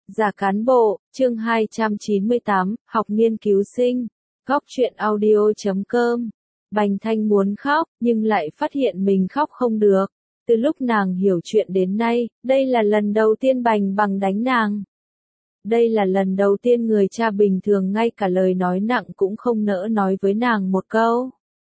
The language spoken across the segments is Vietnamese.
Giả cán bộ, chương 298, học nghiên cứu sinh. Góc truyện audio.com. Bành Thanh muốn khóc, nhưng lại phát hiện mình khóc không được. Từ lúc nàng hiểu chuyện đến nay, đây là lần đầu tiên Bành Bằng đánh nàng. Đây là lần đầu tiên người cha bình thường ngay cả lời nói nặng cũng không nỡ nói với nàng một câu.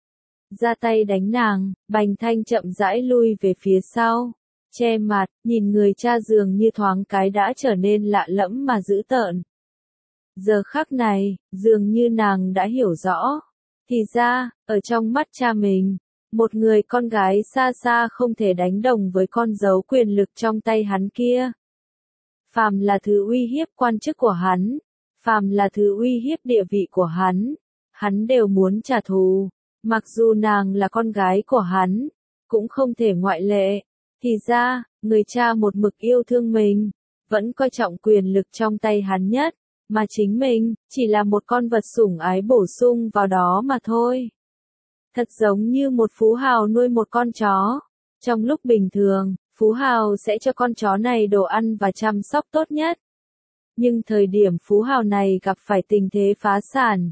Ra tay đánh nàng, Bành Thanh chậm rãi lui về phía sau. Che mặt, nhìn người cha dường như thoáng cái đã trở nên lạ lẫm mà dữ tợn. Giờ khắc này, dường như nàng đã hiểu rõ. Thì ra, ở trong mắt cha mình, một người con gái xa xa không thể đánh đồng với con dấu quyền lực trong tay hắn kia. Phàm là thứ uy hiếp quan chức của hắn, phàm là thứ uy hiếp địa vị của hắn đều muốn trả thù. Mặc dù nàng là con gái của hắn, cũng không thể ngoại lệ. Thì ra, người cha một mực yêu thương mình, vẫn coi trọng quyền lực trong tay hắn nhất, mà chính mình, chỉ là một con vật sủng ái bổ sung vào đó mà thôi. Thật giống như một phú hào nuôi một con chó. Trong lúc bình thường, phú hào sẽ cho con chó này đồ ăn và chăm sóc tốt nhất. Nhưng thời điểm phú hào này gặp phải tình thế phá sản,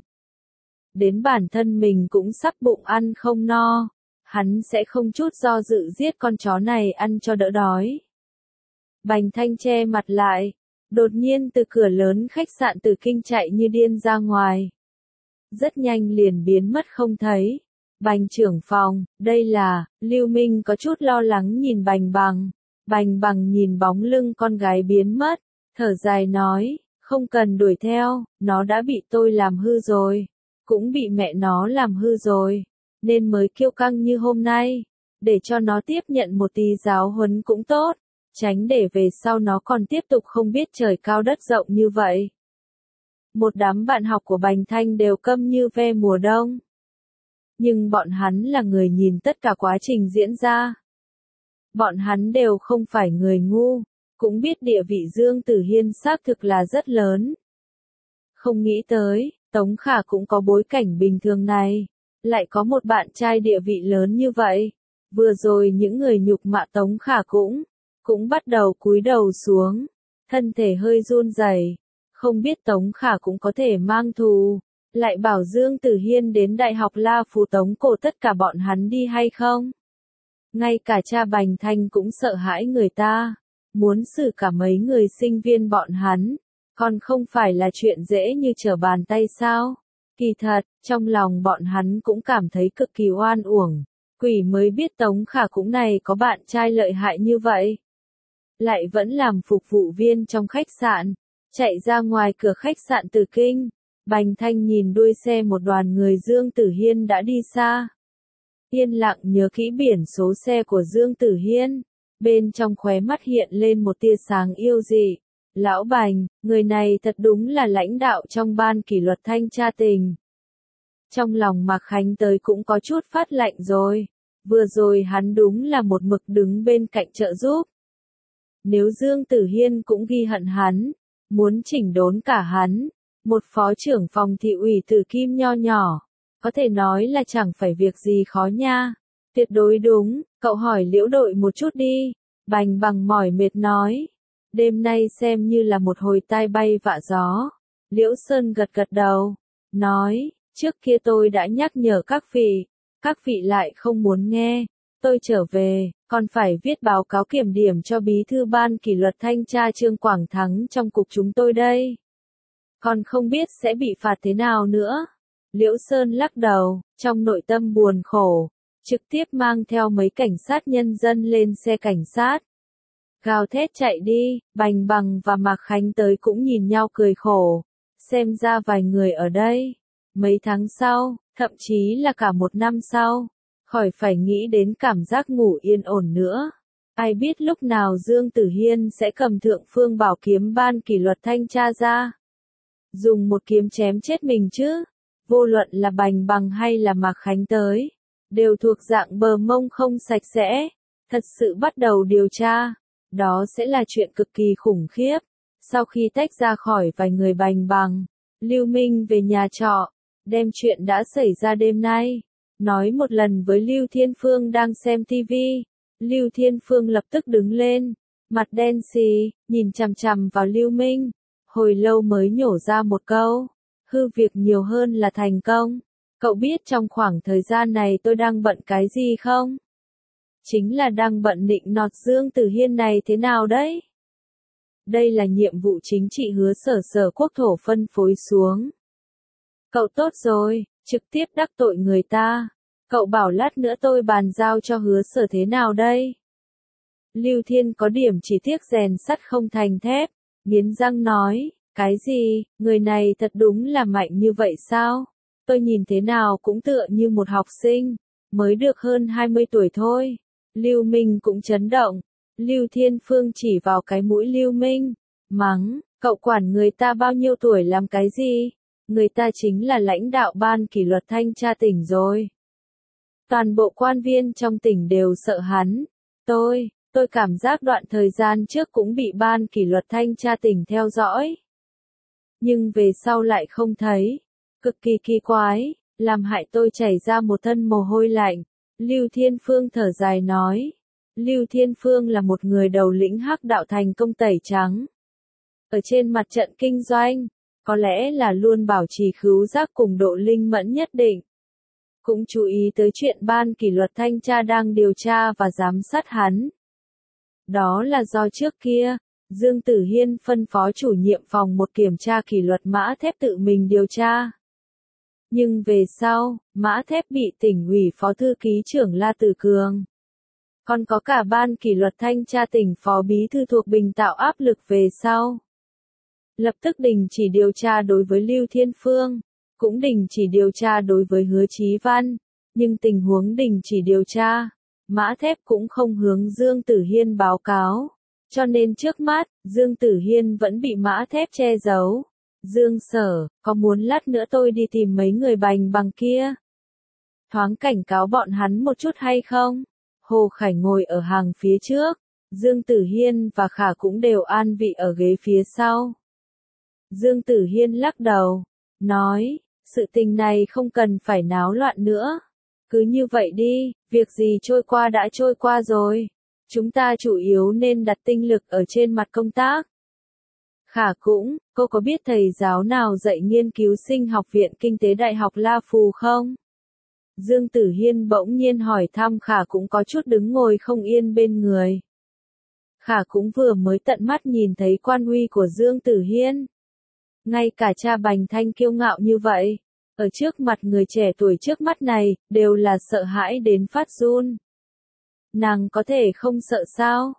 đến bản thân mình cũng sắp bụng ăn không no, hắn sẽ không chút do dự giết con chó này ăn cho đỡ đói. Bành Thanh che mặt lại, đột nhiên từ cửa lớn khách sạn Tử Kinh chạy như điên ra ngoài. Rất nhanh liền biến mất không thấy. Bành trưởng phòng, đây là, Lưu Minh có chút lo lắng nhìn Bành Bằng. Bành Bằng nhìn bóng lưng con gái biến mất, thở dài nói, không cần đuổi theo, nó đã bị tôi làm hư rồi, cũng bị mẹ nó làm hư rồi, nên mới kiêu căng như hôm nay, để cho nó tiếp nhận một tí giáo huấn cũng tốt, tránh để về sau nó còn tiếp tục không biết trời cao đất rộng như vậy. Một đám bạn học của Bành Thanh đều câm như ve mùa đông. Nhưng bọn hắn là người nhìn tất cả quá trình diễn ra. Bọn hắn đều không phải người ngu, cũng biết địa vị Dương Tử Hiên xác thực là rất lớn. Không nghĩ tới, Tống Khả cũng có bối cảnh bình thường này, lại có một bạn trai địa vị lớn như vậy. Vừa rồi những người nhục mạ Tống Khả cũng bắt đầu cúi đầu xuống, thân thể hơi run rẩy, không biết Tống Khả cũng có thể mang thù, lại bảo Dương Tử Hiên đến Đại học La Phú tống cổ tất cả bọn hắn đi hay không. Ngay cả cha Bành Thanh cũng sợ hãi người ta, muốn xử cả mấy người sinh viên bọn hắn, còn không phải là chuyện dễ như trở bàn tay sao. Kỳ thật, trong lòng bọn hắn cũng cảm thấy cực kỳ oan uổng, quỷ mới biết Tống Khả cũng này có bạn trai lợi hại như vậy. Lại vẫn làm phục vụ viên trong khách sạn, chạy ra ngoài cửa khách sạn Tử Kinh. Bành Thanh nhìn đuôi xe một đoàn người Dương Tử Hiên đã đi xa. Yên lặng nhớ kỹ biển số xe của Dương Tử Hiên, bên trong khóe mắt hiện lên một tia sáng yêu dị. Lão Bành, người này thật đúng là lãnh đạo trong ban kỷ luật thanh tra tỉnh. Trong lòng Mạc Khánh tới cũng có chút phát lạnh rồi. Vừa rồi hắn đúng là một mực đứng bên cạnh trợ giúp. Nếu Dương Tử Hiên cũng ghi hận hắn, muốn chỉnh đốn cả hắn, một phó trưởng phòng thị ủy Tử Kim nho nhỏ, có thể nói là chẳng phải việc gì khó nha. Tuyệt đối đúng, cậu hỏi Liễu đội một chút đi. Bành Bằng mỏi mệt nói. Đêm nay xem như là một hồi tai bay vạ gió. Liễu Sơn gật gật đầu, nói, trước kia tôi đã nhắc nhở các vị lại không muốn nghe. Tôi trở về, còn phải viết báo cáo kiểm điểm cho bí thư ban kỷ luật thanh tra Trương Quảng Thắng trong cục chúng tôi đây. Còn không biết sẽ bị phạt thế nào nữa. Liễu Sơn lắc đầu, trong nội tâm buồn khổ, trực tiếp mang theo mấy cảnh sát nhân dân lên xe cảnh sát. Gào thét chạy đi, Bành Bằng và Mạc Khánh tới cũng nhìn nhau cười khổ. Xem ra vài người ở đây, mấy tháng sau, thậm chí là cả một năm sau, khỏi phải nghĩ đến cảm giác ngủ yên ổn nữa. Ai biết lúc nào Dương Tử Hiên sẽ cầm Thượng Phương Bảo kiếm ban kỷ luật thanh tra ra. Dùng một kiếm chém chết mình chứ. Vô luận là Bành Bằng hay là Mạc Khánh tới, đều thuộc dạng bờ mông không sạch sẽ. Thật sự bắt đầu điều tra, đó sẽ là chuyện cực kỳ khủng khiếp. Sau khi tách ra khỏi vài người Bành Bằng, Lưu Minh về nhà trọ, đem chuyện đã xảy ra đêm nay, nói một lần với Lưu Thiên Phương đang xem TV. Lưu Thiên Phương lập tức đứng lên, mặt đen xì, nhìn chằm chằm vào Lưu Minh, hồi lâu mới nhổ ra một câu, hư việc nhiều hơn là thành công. Cậu biết trong khoảng thời gian này tôi đang bận cái gì không? Chính là đang bận nịnh nọt Dương Tử Hiên này thế nào đấy? Đây là nhiệm vụ chính trị Hứa Sở Quốc thổ phân phối xuống. Cậu tốt rồi, trực tiếp đắc tội người ta. Cậu bảo lát nữa tôi bàn giao cho Hứa Sở thế nào đây? Lưu Thiên có điểm chỉ tiếc rèn sắt không thành thép, nghiến răng nói, cái gì, người này thật đúng là mạnh như vậy sao? Tôi nhìn thế nào cũng tựa như một học sinh, mới được hơn 20 tuổi thôi. Lưu Minh cũng chấn động, Lưu Thiên Phương chỉ vào cái mũi Lưu Minh, mắng, cậu quản người ta bao nhiêu tuổi làm cái gì? Người ta chính là lãnh đạo ban kỷ luật thanh tra tỉnh rồi. Toàn bộ quan viên trong tỉnh đều sợ hắn. Tôi cảm giác đoạn thời gian trước cũng bị ban kỷ luật thanh tra tỉnh theo dõi. Nhưng về sau lại không thấy. Cực kỳ kỳ quái, làm hại tôi chảy ra một thân mồ hôi lạnh. Lưu Thiên Phương thở dài nói. Lưu Thiên Phương là một người đầu lĩnh hắc đạo thành công tẩy trắng. Ở trên mặt trận kinh doanh, có lẽ là luôn bảo trì khứu giác cùng độ linh mẫn nhất định. Cũng chú ý tới chuyện ban kỷ luật thanh tra đang điều tra và giám sát hắn. Đó là do trước kia, Dương Tử Hiên phân phó chủ nhiệm phòng một kiểm tra kỷ luật Mã Thép tự mình điều tra. Nhưng về sau, Mã Thép bị tỉnh ủy phó thư ký trưởng La Tử Cường. Còn có cả ban kỷ luật thanh tra tỉnh phó bí thư thuộc Bình tạo áp lực về sau. Lập tức đình chỉ điều tra đối với Lưu Thiên Phương, cũng đình chỉ điều tra đối với Hứa Chí Văn, nhưng tình huống đình chỉ điều tra, Mã Thép cũng không hướng Dương Tử Hiên báo cáo, cho nên trước mắt, Dương Tử Hiên vẫn bị Mã Thép che giấu. Dương Sở, có muốn lát nữa tôi đi tìm mấy người bành bằng kia? Thoáng cảnh cáo bọn hắn một chút hay không? Hồ Khải ngồi ở hàng phía trước, Dương Tử Hiên và Khả cũng đều an vị ở ghế phía sau. Dương Tử Hiên lắc đầu, nói, sự tình này không cần phải náo loạn nữa. Cứ như vậy đi, việc gì trôi qua đã trôi qua rồi. Chúng ta chủ yếu nên đặt tinh lực ở trên mặt công tác. Khả cũng, cô có biết thầy giáo nào dạy nghiên cứu sinh học viện kinh tế Đại học La Phù không? Dương Tử Hiên bỗng nhiên hỏi thăm Khả cũng có chút đứng ngồi không yên bên người. Khả cũng vừa mới tận mắt nhìn thấy quan uy của Dương Tử Hiên. Ngay cả cha Bành Thanh kiêu ngạo như vậy, ở trước mặt người trẻ tuổi trước mắt này, đều là sợ hãi đến phát run. Nàng có thể không sợ sao?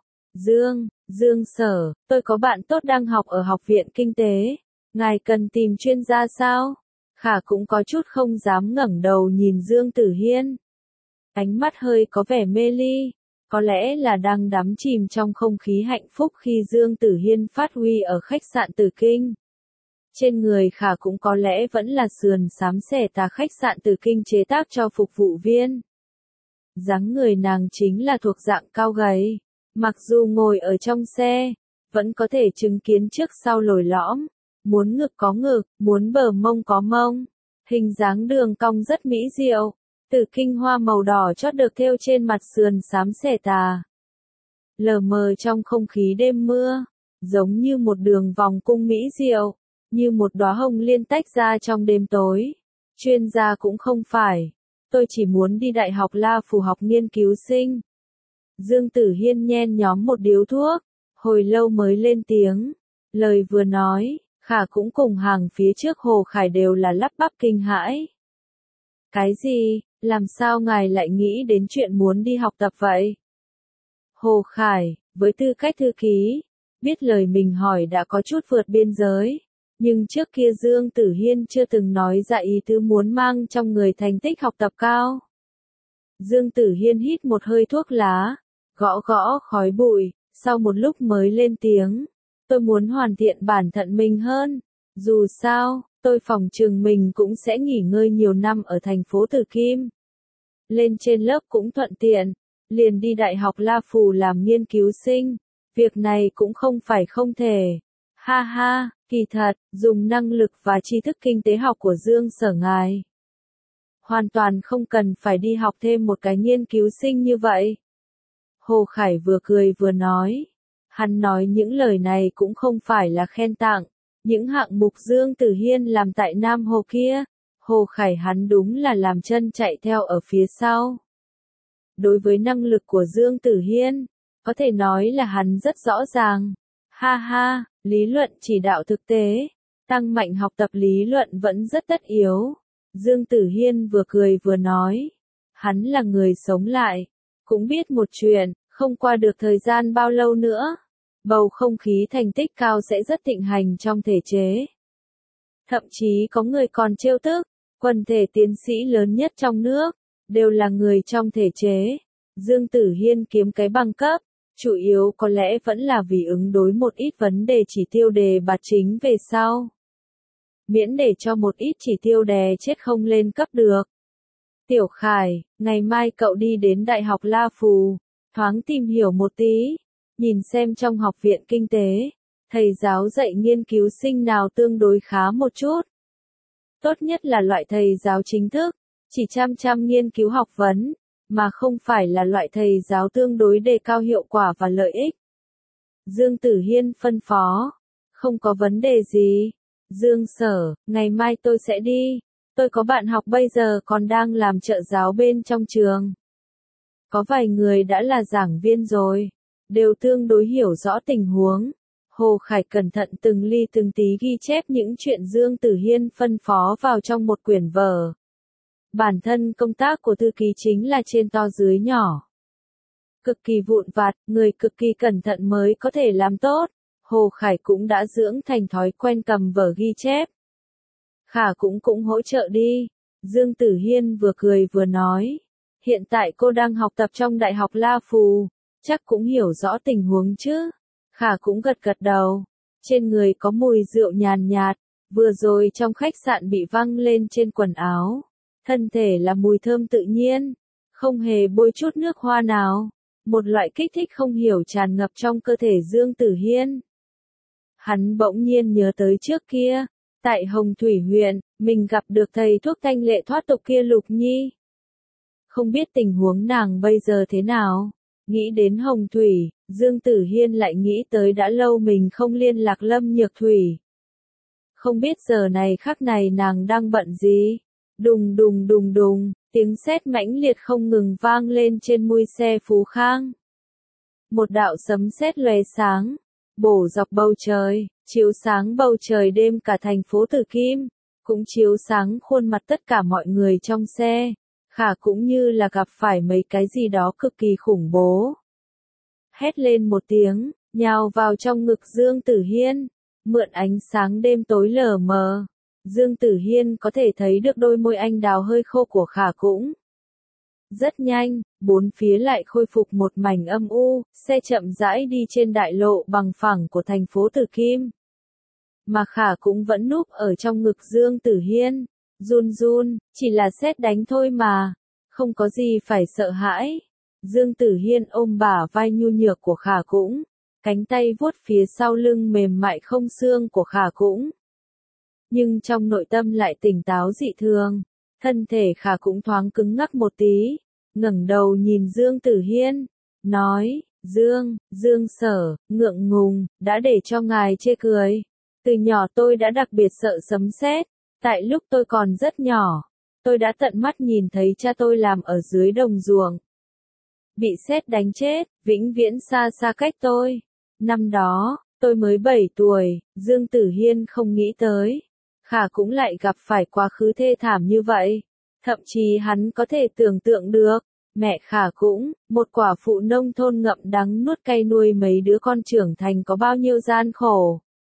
Dương Sở, tôi có bạn tốt đang học ở học viện kinh tế. Ngài cần tìm chuyên gia sao? Khả cũng có chút không dám ngẩng đầu nhìn Dương Tử Hiên. Ánh mắt hơi có vẻ mê ly. Có lẽ là đang đắm chìm trong không khí hạnh phúc khi Dương Tử Hiên phát huy ở khách sạn Tử Kinh. Trên người Khả cũng có lẽ vẫn là sườn xám xẻ tà khách sạn Tử Kinh chế tác cho phục vụ viên. Dáng người nàng chính là thuộc dạng cao gầy. Mặc dù ngồi ở trong xe, vẫn có thể chứng kiến trước sau lồi lõm. Muốn ngực có ngực, muốn bờ mông có mông. Hình dáng đường cong rất mỹ diệu. Tử Kinh hoa màu đỏ chót được thêu trên mặt sườn xám xẻ tà. Lờ mờ trong không khí đêm mưa, giống như một đường vòng cung mỹ diệu, như một đóa hồng liên tách ra trong đêm tối. Chuyên gia cũng không phải, tôi chỉ muốn đi Đại học La Phù học nghiên cứu sinh. Dương Tử Hiên nhen nhóm một điếu thuốc, hồi lâu mới lên tiếng. Lời vừa nói, Khả cũng cùng hàng phía trước Hồ Khải đều là lắp bắp kinh hãi. Cái gì, làm sao ngài lại nghĩ đến chuyện muốn đi học tập vậy? Hồ Khải, với tư cách thư ký, biết lời mình hỏi đã có chút vượt biên giới. Nhưng trước kia Dương Tử Hiên chưa từng nói ra ý tứ muốn mang trong người thành tích học tập cao. Dương Tử Hiên hít một hơi thuốc lá, gõ gõ khói bụi, sau một lúc mới lên tiếng. Tôi muốn hoàn thiện bản thân mình hơn. Dù sao, tôi phỏng chừng mình cũng sẽ nghỉ ngơi nhiều năm ở thành phố Tử Kim. Lên trên lớp cũng thuận tiện, liền đi Đại học La Phù làm nghiên cứu sinh. Việc này cũng không phải không thể. Ha ha, kỳ thật, dùng năng lực và tri thức kinh tế học của Dương Sở ngài. Hoàn toàn không cần phải đi học thêm một cái nghiên cứu sinh như vậy. Hồ Khải vừa cười vừa nói. Hắn nói những lời này cũng không phải là khen tặng. Những hạng mục Dương Tử Hiên làm tại Nam Hồ kia, Hồ Khải hắn đúng là làm chân chạy theo ở phía sau. Đối với năng lực của Dương Tử Hiên, có thể nói là hắn rất rõ ràng. Ha ha, lý luận chỉ đạo thực tế, tăng mạnh học tập lý luận vẫn rất tất yếu. Dương Tử Hiên vừa cười vừa nói. Hắn là người sống lại, cũng biết một chuyện, không qua được thời gian bao lâu nữa. Bầu không khí thành tích cao sẽ rất thịnh hành trong thể chế. Thậm chí có người còn trêu tức, quần thể tiến sĩ lớn nhất trong nước, đều là người trong thể chế. Dương Tử Hiên kiếm cái bằng cấp, chủ yếu có lẽ vẫn là vì ứng đối một ít vấn đề chỉ tiêu đề bạt chính về sau. Miễn để cho một ít chỉ tiêu đè chết không lên cấp được. Tiểu Khải, ngày mai cậu đi đến Đại học La Phù, thoáng tìm hiểu một tí, nhìn xem trong học viện kinh tế, thầy giáo dạy nghiên cứu sinh nào tương đối khá một chút. Tốt nhất là loại thầy giáo chính thức, chỉ chăm nghiên cứu học vấn, mà không phải là loại thầy giáo tương đối đề cao hiệu quả và lợi ích. Dương Tử Hiên phân phó, không có vấn đề gì. Dương Sở, ngày mai tôi sẽ đi. Tôi có bạn học bây giờ còn đang làm trợ giáo bên trong trường. Có vài người đã là giảng viên rồi, đều tương đối hiểu rõ tình huống. Hồ Khải cẩn thận từng ly từng tí ghi chép những chuyện Dương Tử Hiên phân phó vào trong một quyển vở. Bản thân công tác của thư ký chính là trên to dưới nhỏ. Cực kỳ vụn vặt, người cực kỳ cẩn thận mới có thể làm tốt. Hồ Khải cũng đã dưỡng thành thói quen cầm vở ghi chép. Khả cũng hỗ trợ đi. Dương Tử Hiên vừa cười vừa nói. Hiện tại cô đang học tập trong Đại học La Phù, chắc cũng hiểu rõ tình huống chứ. Khả cũng gật đầu. Trên người có mùi rượu nhàn nhạt, vừa rồi trong khách sạn bị văng lên trên quần áo. Thân thể là mùi thơm tự nhiên, không hề bôi chút nước hoa nào. Một loại kích thích không hiểu tràn ngập trong cơ thể Dương Tử Hiên. Hắn bỗng nhiên nhớ tới trước kia, tại Hồng Thủy huyện, mình gặp được thầy thuốc thanh lệ thoát tục kia Lục Nhi. Không biết tình huống nàng bây giờ thế nào. Nghĩ đến Hồng Thủy, Dương Tử Hiên lại nghĩ tới đã lâu mình không liên lạc Lâm Nhược Thủy. Không biết giờ này khắc này nàng đang bận gì. Đùng đùng đùng đùng, tiếng sét mãnh liệt không ngừng vang lên trên mui xe Phú Khang. Một đạo sấm sét lóe sáng, bổ dọc bầu trời, chiếu sáng bầu trời đêm cả thành phố Tử Kim, cũng chiếu sáng khuôn mặt tất cả mọi người trong xe. Khả cũng như là gặp phải mấy cái gì đó cực kỳ khủng bố. Hét lên một tiếng, nhào vào trong ngực Dương Tử Hiên, mượn ánh sáng đêm tối lờ mờ. Dương Tử Hiên có thể thấy được đôi môi anh đào hơi khô của Khả cũng. Rất nhanh, bốn phía lại khôi phục một mảnh âm u, xe chậm rãi đi trên đại lộ bằng phẳng của thành phố Tử Kim. Mà Khả cũng vẫn núp ở trong ngực Dương Tử Hiên, run run, chỉ là sét đánh thôi mà, không có gì phải sợ hãi. Dương Tử Hiên ôm bả vai nhu nhược của Khả cũng, cánh tay vuốt phía sau lưng mềm mại không xương của Khả cũng. Nhưng trong nội tâm lại tỉnh táo dị thường, thân thể Khả cũng thoáng cứng ngắc một tí, ngẩng đầu nhìn Dương Tử Hiên, nói, Dương Sở, ngượng ngùng, đã để cho ngài chê cười. Từ nhỏ tôi đã đặc biệt sợ sấm sét, tại lúc tôi còn rất nhỏ, tôi đã tận mắt nhìn thấy cha tôi làm ở dưới đồng ruộng. Bị sét đánh chết, vĩnh viễn xa xa cách tôi. Năm đó, tôi mới 7 tuổi, Dương Tử Hiên không nghĩ tới. Khả cũng lại gặp phải quá khứ thê thảm như vậy. Thậm chí hắn có thể tưởng tượng được, mẹ Khả cũng, một quả phụ nông thôn ngậm đắng nuốt cay nuôi mấy đứa con trưởng thành có bao nhiêu gian khổ.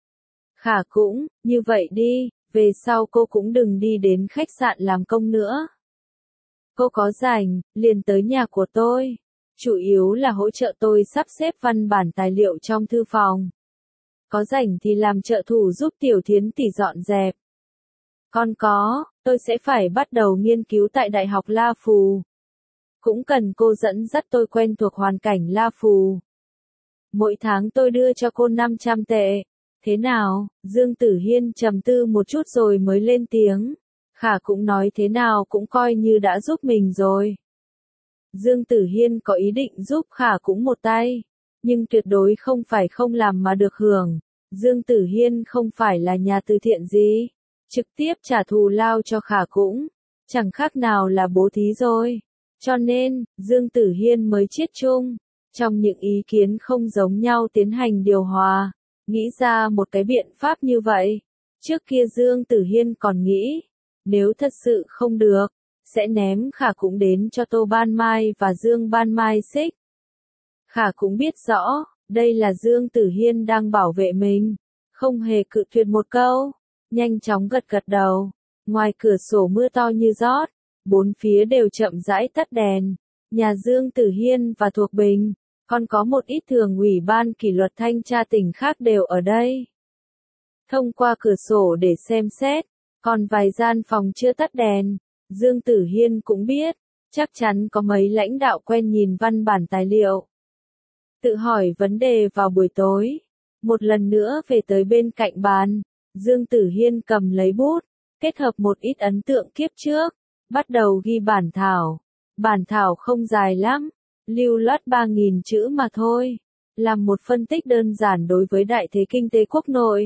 Khả cũng, như vậy đi, về sau cô cũng đừng đi đến khách sạn làm công nữa. Cô có rảnh, liền tới nhà của tôi. Chủ yếu là hỗ trợ tôi sắp xếp văn bản tài liệu trong thư phòng. Có rảnh thì làm trợ thủ giúp Tiểu Thiến tỷ dọn dẹp. Còn có, tôi sẽ phải bắt đầu nghiên cứu tại Đại học La Phù. Cũng cần cô dẫn dắt tôi quen thuộc hoàn cảnh La Phù. Mỗi tháng tôi đưa cho cô 500 tệ. Thế nào? Dương Tử Hiên trầm tư một chút rồi mới lên tiếng. Khả cũng nói thế nào cũng coi như đã giúp mình rồi. Dương Tử Hiên có ý định giúp Khả cũng một tay. nhưng tuyệt đối không phải không làm mà được hưởng. Dương Tử Hiên không phải là nhà từ thiện gì, trực tiếp trả thù lao cho Khả cũng chẳng khác nào là bố thí rồi. Cho nên, Dương Tử Hiên mới chiết chung, trong những ý kiến không giống nhau tiến hành điều hòa, nghĩ ra một cái biện pháp như vậy. Trước kia Dương Tử Hiên còn nghĩ, nếu thật sự không được, sẽ ném Khả cũng đến cho Tô Ban Mai và Dương Ban Mai xích. Khả cũng biết rõ, đây là Dương Tử Hiên đang bảo vệ mình, không hề cự tuyệt một câu, nhanh chóng gật gật đầu. Ngoài cửa sổ mưa to như rót, bốn phía đều chậm rãi tắt đèn. Nhà Dương Tử Hiên và Thuộc Bình, còn có một ít thường ủy ban kỷ luật thanh tra tỉnh khác đều ở đây. Thông qua cửa sổ để xem xét, còn vài gian phòng chưa tắt đèn, Dương Tử Hiên cũng biết, chắc chắn có mấy lãnh đạo quen nhìn văn bản tài liệu. Tự hỏi vấn đề vào buổi tối, một lần nữa về tới bên cạnh bàn, Dương Tử Hiên cầm lấy bút, kết hợp một ít ấn tượng kiếp trước, bắt đầu ghi bản thảo. Bản thảo không dài lắm, lưu loát 3.000 chữ mà thôi, làm một phân tích đơn giản đối với đại thế kinh tế quốc nội.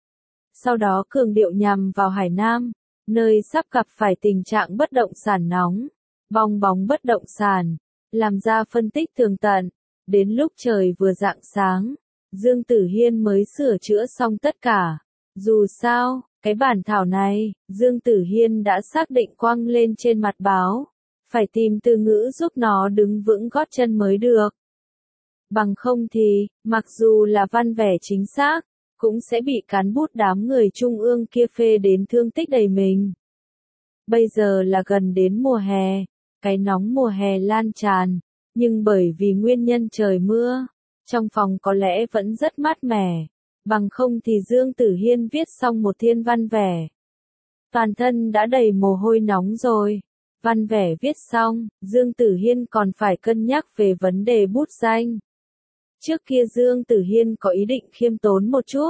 Sau đó cường điệu nhằm vào Hải Nam, nơi sắp gặp phải tình trạng bất động sản nóng, bong bóng bất động sản, làm ra phân tích tường tận. Đến lúc trời vừa rạng sáng, Dương Tử Hiên mới sửa chữa xong tất cả. Dù sao, cái bản thảo này, Dương Tử Hiên đã xác định quăng lên trên mặt báo, phải tìm từ ngữ giúp nó đứng vững gót chân mới được. Bằng không thì, mặc dù là văn vẻ chính xác, cũng sẽ bị cán bút đám người trung ương kia phê đến thương tích đầy mình. Bây giờ là gần đến mùa hè, cái nóng mùa hè lan tràn, nhưng bởi vì nguyên nhân trời mưa, trong phòng có lẽ vẫn rất mát mẻ, bằng không thì Dương Tử Hiên viết xong một thiên văn vẻ. Toàn thân đã đầy mồ hôi nóng rồi. Văn vẻ viết xong, Dương Tử Hiên còn phải cân nhắc về vấn đề bút danh. Trước kia Dương Tử Hiên có ý định khiêm tốn một chút,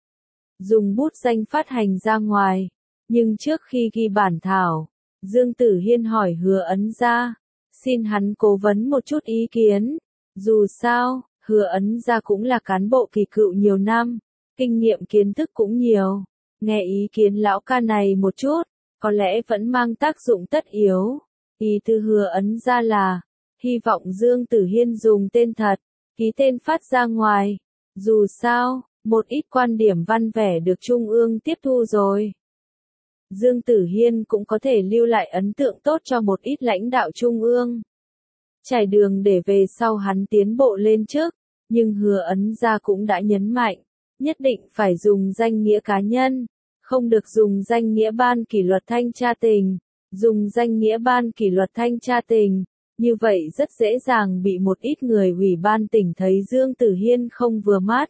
dùng bút danh phát hành ra ngoài, nhưng trước khi ghi bản thảo, Dương Tử Hiên hỏi Hứa Ấn Gia, xin hắn cố vấn một chút ý kiến. Dù sao, Hứa Ấn Gia cũng là cán bộ kỳ cựu nhiều năm, kinh nghiệm kiến thức cũng nhiều, nghe ý kiến lão ca này một chút, có lẽ vẫn mang tác dụng tất yếu. Ý từ Hứa Ấn Gia là, hy vọng Dương Tử Hiên dùng tên thật, ký tên phát ra ngoài. Dù sao, một ít quan điểm văn vẻ được Trung ương tiếp thu rồi. Dương Tử Hiên cũng có thể lưu lại ấn tượng tốt cho một ít lãnh đạo Trung ương. Trải đường để về sau hắn tiến bộ lên chức, nhưng Hứa Ấn Gia cũng đã nhấn mạnh, nhất định phải dùng danh nghĩa cá nhân, không được dùng danh nghĩa ban kỷ luật thanh tra tỉnh. Dùng danh nghĩa ban kỷ luật thanh tra tỉnh, như vậy rất dễ dàng bị một ít người ủy ban tỉnh thấy Dương Tử Hiên không vừa mắt.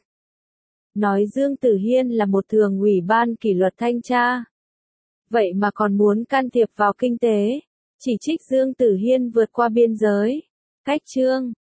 Nói Dương Tử Hiên là một thường ủy ban kỷ luật thanh tra. Vậy mà còn muốn can thiệp vào kinh tế, chỉ trích Dương Tử Hiên vượt qua biên giới. Cách chương